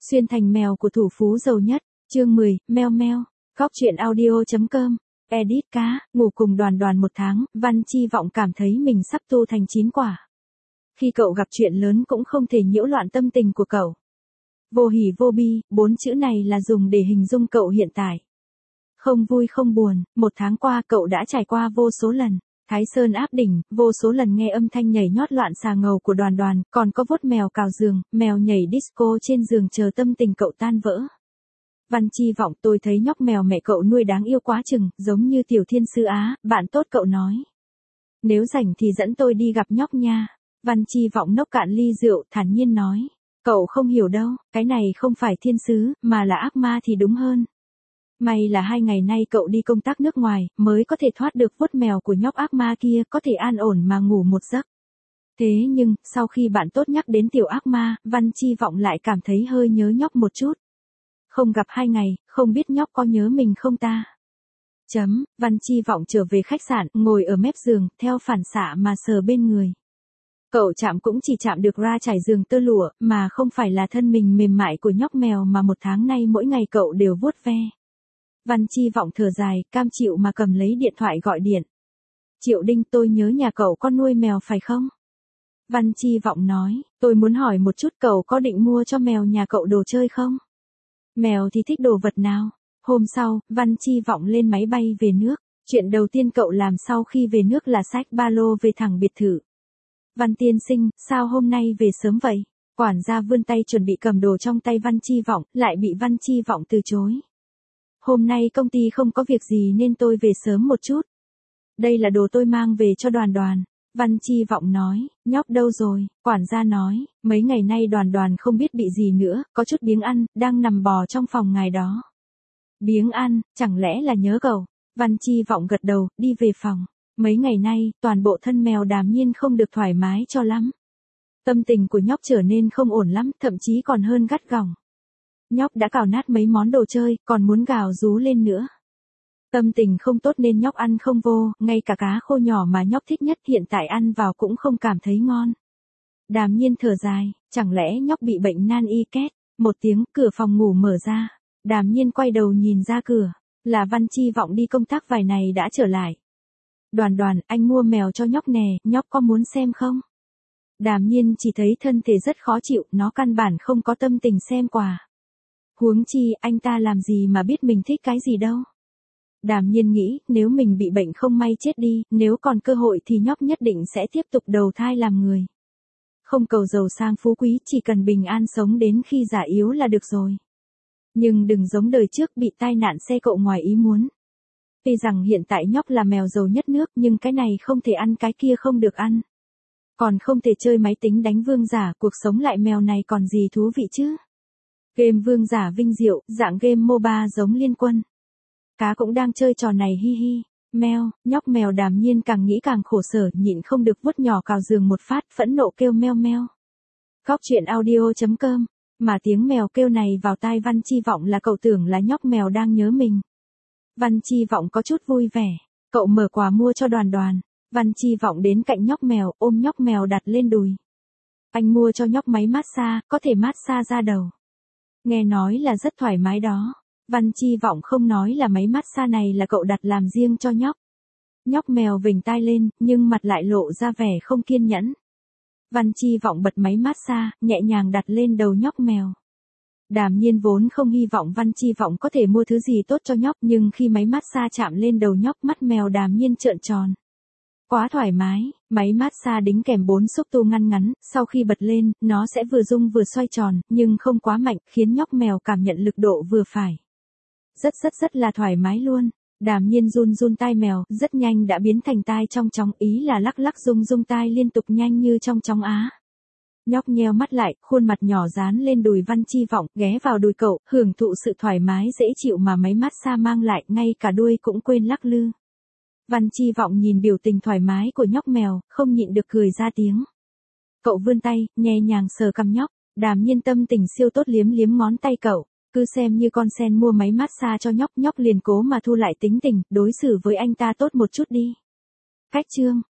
Xuyên thành mèo của thủ phú giàu nhất, chương 10, meo meo, góc truyện audio.com, edit cá, ngủ cùng Đoàn Đoàn 1 tháng, Văn Chi Vọng cảm thấy mình sắp tu thành 9 quả. Khi cậu gặp chuyện lớn cũng không thể nhiễu loạn tâm tình của cậu. Vô hỉ vô bi, 4 chữ này là dùng để hình dung cậu hiện tại. Không vui không buồn, 1 tháng qua cậu đã trải qua vô số lần. Thái Sơn áp đỉnh, vô số lần nghe âm thanh nhảy nhót loạn xà ngầu của Đoàn Đoàn, còn có vuốt mèo cào giường, mèo nhảy disco trên giường chờ tâm tình cậu tan vỡ. Văn Chi Vọng, tôi thấy nhóc mèo mẹ cậu nuôi đáng yêu quá chừng, giống như tiểu thiên sư Á, bạn tốt cậu nói. Nếu rảnh thì dẫn tôi đi gặp nhóc nha. Văn Chi Vọng nốc cạn ly rượu, thản nhiên nói. Cậu không hiểu đâu, cái này không phải thiên sứ, mà là ác ma thì đúng hơn. May là 2 ngày nay cậu đi công tác nước ngoài, mới có thể thoát được vuốt mèo của nhóc ác ma kia, có thể an ổn mà ngủ một giấc. Thế nhưng, sau khi bạn tốt nhắc đến tiểu ác ma, Văn Chi Vọng lại cảm thấy hơi nhớ nhóc một chút. Không gặp 2 ngày, không biết nhóc có nhớ mình không ta? Văn Chi Vọng trở về khách sạn, ngồi ở mép giường, theo phản xạ mà sờ bên người. Cậu chạm cũng chỉ chạm được ra trải giường tơ lụa, mà không phải là thân mình mềm mại của nhóc mèo mà 1 tháng nay mỗi ngày cậu đều vuốt ve. Văn Chi Vọng thở dài, cam chịu mà cầm lấy điện thoại gọi điện. Triệu Đinh, tôi nhớ nhà cậu có nuôi mèo phải không? Văn Chi Vọng nói, tôi muốn hỏi một chút cậu có định mua cho mèo nhà cậu đồ chơi không? Mèo thì thích đồ vật nào? Hôm sau, Văn Chi Vọng lên máy bay về nước. Chuyện đầu tiên cậu làm sau khi về nước là xách ba lô về thẳng biệt thự. Văn tiên sinh, sao hôm nay về sớm vậy? Quản gia vươn tay chuẩn bị cầm đồ trong tay Văn Chi Vọng, lại bị Văn Chi Vọng từ chối. Hôm nay công ty không có việc gì nên tôi về sớm một chút. Đây là đồ tôi mang về cho Đoàn Đoàn. Văn Chi Vọng nói, nhóc đâu rồi? Quản gia nói, mấy ngày nay Đoàn Đoàn không biết bị gì nữa, có chút biếng ăn, đang nằm bò trong phòng ngài đó. Biếng ăn, chẳng lẽ là nhớ cậu? Văn Chi Vọng gật đầu, đi về phòng. Mấy ngày nay, toàn bộ thân mèo Đàm Nhiên không được thoải mái cho lắm. Tâm tình của nhóc trở nên không ổn lắm, thậm chí còn hơn gắt gỏng. Nhóc đã cào nát mấy món đồ chơi, còn muốn gào rú lên nữa. Tâm tình không tốt nên nhóc ăn không vô, ngay cả cá khô nhỏ mà nhóc thích nhất hiện tại ăn vào cũng không cảm thấy ngon. Đàm Nhiên thở dài, chẳng lẽ nhóc bị bệnh nan y két? Một tiếng, cửa phòng ngủ mở ra. Đàm Nhiên quay đầu nhìn ra cửa, là Văn Chi Vọng đi công tác vài ngày đã trở lại. Đoàn Đoàn, anh mua mèo cho nhóc nè, nhóc có muốn xem không? Đàm Nhiên chỉ thấy thân thể rất khó chịu, nó căn bản không có tâm tình xem quà. Huống chi, anh ta làm gì mà biết mình thích cái gì đâu. Đàm Nhiên nghĩ, nếu mình bị bệnh không may chết đi, nếu còn cơ hội thì nhóc nhất định sẽ tiếp tục đầu thai làm người. Không cầu giàu sang phú quý, chỉ cần bình an sống đến khi già yếu là được rồi. Nhưng đừng giống đời trước bị tai nạn xe cộ ngoài ý muốn. Tuy rằng hiện tại nhóc là mèo giàu nhất nước nhưng cái này không thể ăn cái kia không được ăn. Còn không thể chơi máy tính đánh vương giả, cuộc sống lại mèo này còn gì thú vị chứ. Game vương giả vinh diệu, dạng game MOBA giống Liên Quân. Cá cũng đang chơi trò này hi hi. Meo, nhóc mèo Đàm Nhiên càng nghĩ càng khổ sở, nhịn không được vuốt nhỏ cào giường một phát, phẫn nộ kêu meo meo. Góc truyện audio.com, mà tiếng mèo kêu này vào tai Văn Chi Vọng là cậu tưởng là nhóc mèo đang nhớ mình. Văn Chi Vọng có chút vui vẻ, cậu mở quà mua cho Đoàn Đoàn. Văn Chi Vọng đến cạnh nhóc mèo, ôm nhóc mèo đặt lên đùi. Anh mua cho nhóc máy massage, có thể massage da đầu. Nghe nói là rất thoải mái đó. Văn Chi Vọng không nói là máy massage này là cậu đặt làm riêng cho nhóc. Nhóc mèo vểnh tai lên, nhưng mặt lại lộ ra vẻ không kiên nhẫn. Văn Chi Vọng bật máy massage, nhẹ nhàng đặt lên đầu nhóc mèo. Đàm Nhiên vốn không hy vọng Văn Chi Vọng có thể mua thứ gì tốt cho nhóc, nhưng khi máy massage chạm lên đầu nhóc, mắt mèo Đàm Nhiên trợn tròn. Quá thoải mái, máy massage đính kèm 4 xúc tu ngăn ngắn, sau khi bật lên, nó sẽ vừa rung vừa xoay tròn, nhưng không quá mạnh, khiến nhóc mèo cảm nhận lực độ vừa phải. Rất là thoải mái luôn. Đàm Nhiên run tai mèo, rất nhanh đã biến thành tai trong chóng, ý là lắc lắc rung tai liên tục nhanh như trong chóng á. Nhóc nheo mắt lại, khuôn mặt nhỏ dán lên đùi Văn Chi Vọng, ghé vào đùi cậu, hưởng thụ sự thoải mái dễ chịu mà máy massage mang lại, ngay cả đuôi cũng quên lắc lư. Văn Chi Vọng nhìn biểu tình thoải mái của nhóc mèo, không nhịn được cười ra tiếng. Cậu vươn tay, nhẹ nhàng sờ cằm nhóc, Đàm Nhiên tâm tình siêu tốt liếm ngón tay cậu, cứ xem như con sen mua máy massage cho nhóc, nhóc liền cố mà thu lại tính tình, đối xử với anh ta tốt một chút đi. Cách chương